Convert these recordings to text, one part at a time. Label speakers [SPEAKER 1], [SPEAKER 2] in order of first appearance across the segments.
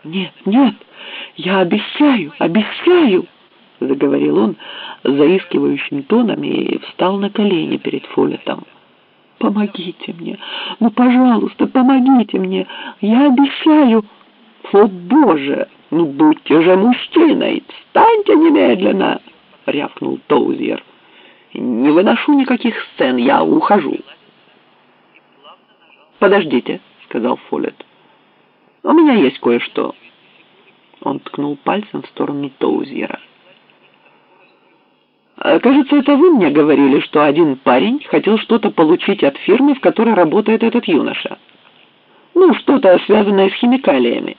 [SPEAKER 1] «Нет, нет, я обещаю, обещаю!» — заговорил он заискивающим тоном и встал на колени перед Фоллетом. «Помогите мне! Ну, пожалуйста, помогите мне! Я обещаю!» «О, Боже! Ну, будьте же мужчиной! Встаньте немедленно!» — рявкнул Тоузьер. «Не выношу никаких сцен, я ухожу». «Подождите», — сказал Фоллет. «У меня есть кое-что». Он ткнул пальцем в сторону Тоузьера. «Кажется, это вы мне говорили, что один парень хотел что-то получить от фирмы, в которой работает этот юноша. Ну, что-то связанное с химикалиями».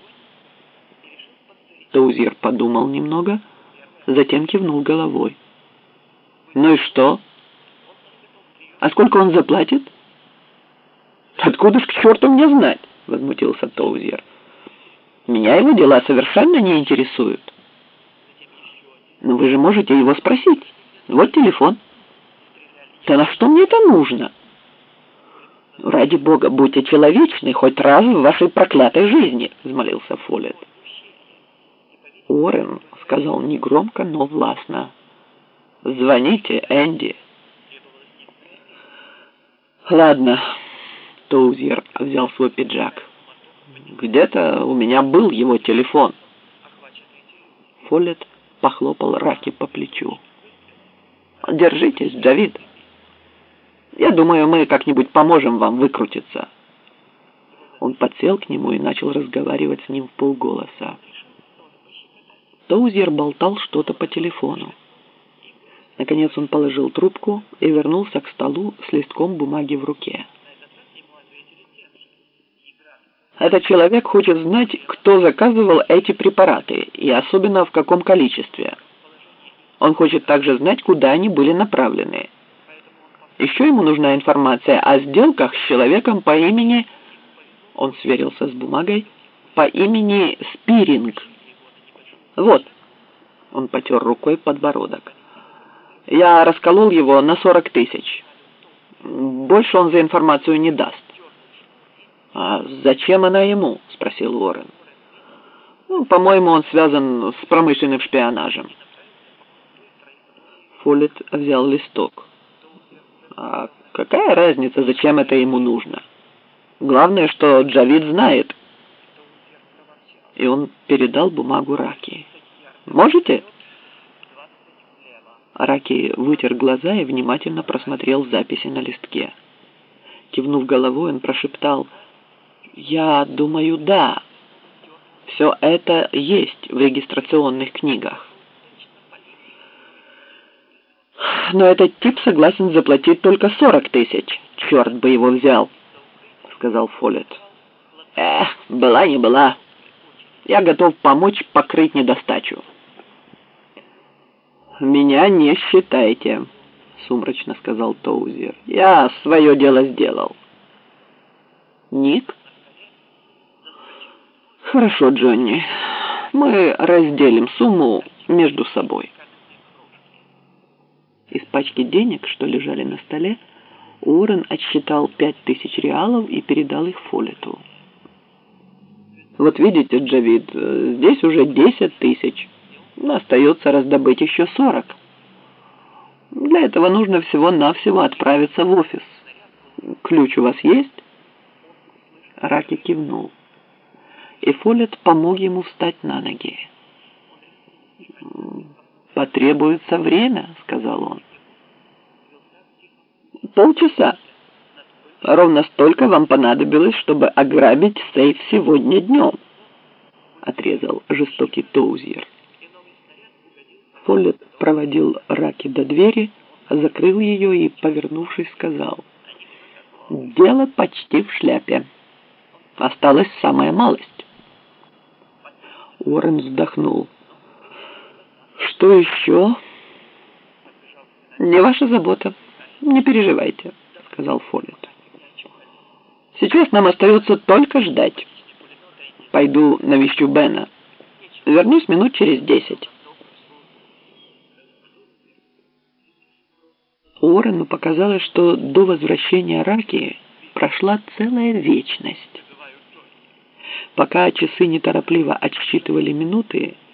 [SPEAKER 1] Тоузьер подумал немного, затем кивнул головой. «Ну и что? А сколько он заплатит?» «Откуда ж к черту мне знать?» — возмутился Тоузьер. «Меня его дела совершенно не интересуют». «Но вы же можете его спросить. Вот телефон». «Да на что мне это нужно?» «Ради бога, будьте человечны хоть раз в вашей проклятой жизни», — взмолился Фоллет. Уоррен сказал негромко, но властно: «Звоните Энди». «Ладно», — Тоузьер взял свой пиджак. «Где-то у меня был его телефон». Фоллет похлопал Раки по плечу. «Держитесь, Джавид. Я думаю, мы как-нибудь поможем вам выкрутиться». Он подсел к нему и начал разговаривать с ним вполголоса. Тоузьер болтал что-то по телефону. Наконец он положил трубку и вернулся к столу с листком бумаги в руке. «Этот человек хочет знать, кто заказывал эти препараты, и особенно в каком количестве. Он хочет также знать, куда они были направлены. Еще ему нужна информация о сделках с человеком по имени...» Он сверился с бумагой. «По имени Спиринг. Вот». Он потер рукой подбородок. «Я расколол его на 40 тысяч. Больше он за информацию не даст». «А зачем она ему?» — спросил Уоррен. «Ну, по-моему, он связан с промышленным шпионажем». Фоллет взял листок. «А какая разница, зачем это ему нужно? Главное, что Джавид знает». И он передал бумагу Раки. «Можете?» Раки вытер глаза и внимательно просмотрел записи на листке. Кивнув головой, он прошептал: «Я думаю, да. Все это есть в регистрационных книгах». «Но этот тип согласен заплатить только 40 тысяч. Черт бы его взял», — сказал Фоллет. Была не была. Я готов помочь покрыть недостачу». «Меня не считайте», — сумрачно сказал Тоузьер. «Я свое дело сделал». «Ник?» «Хорошо, Джонни. Мы разделим сумму между собой». Из пачки денег, что лежали на столе, Уоррен отсчитал 5000 реалов и передал их Фоллету. «Вот видите, Джавид, здесь уже 10 тысяч. Остается раздобыть еще 40. Для этого нужно всего-навсего отправиться в офис. Ключ у вас есть?» Раки кивнул, и Фоллет помог ему встать на ноги. «Потребуется время», — сказал он. «Полчаса. Ровно столько вам понадобилось, чтобы ограбить сейф сегодня днем», — отрезал жестокий Тоузьер. Фоллет проводил Раки до двери, закрыл ее и, повернувшись, сказал: «Дело почти в шляпе. Осталась самая малость». Уоррен вздохнул. «Что еще?» «Не ваша забота. Не переживайте», — сказал Фоллет. «Сейчас нам остается только ждать. Пойду навещу Бена. Вернусь минут через 10». Уоррену показалось, что до возвращения Раки прошла целая вечность. Пока часы неторопливо отсчитывали минуты,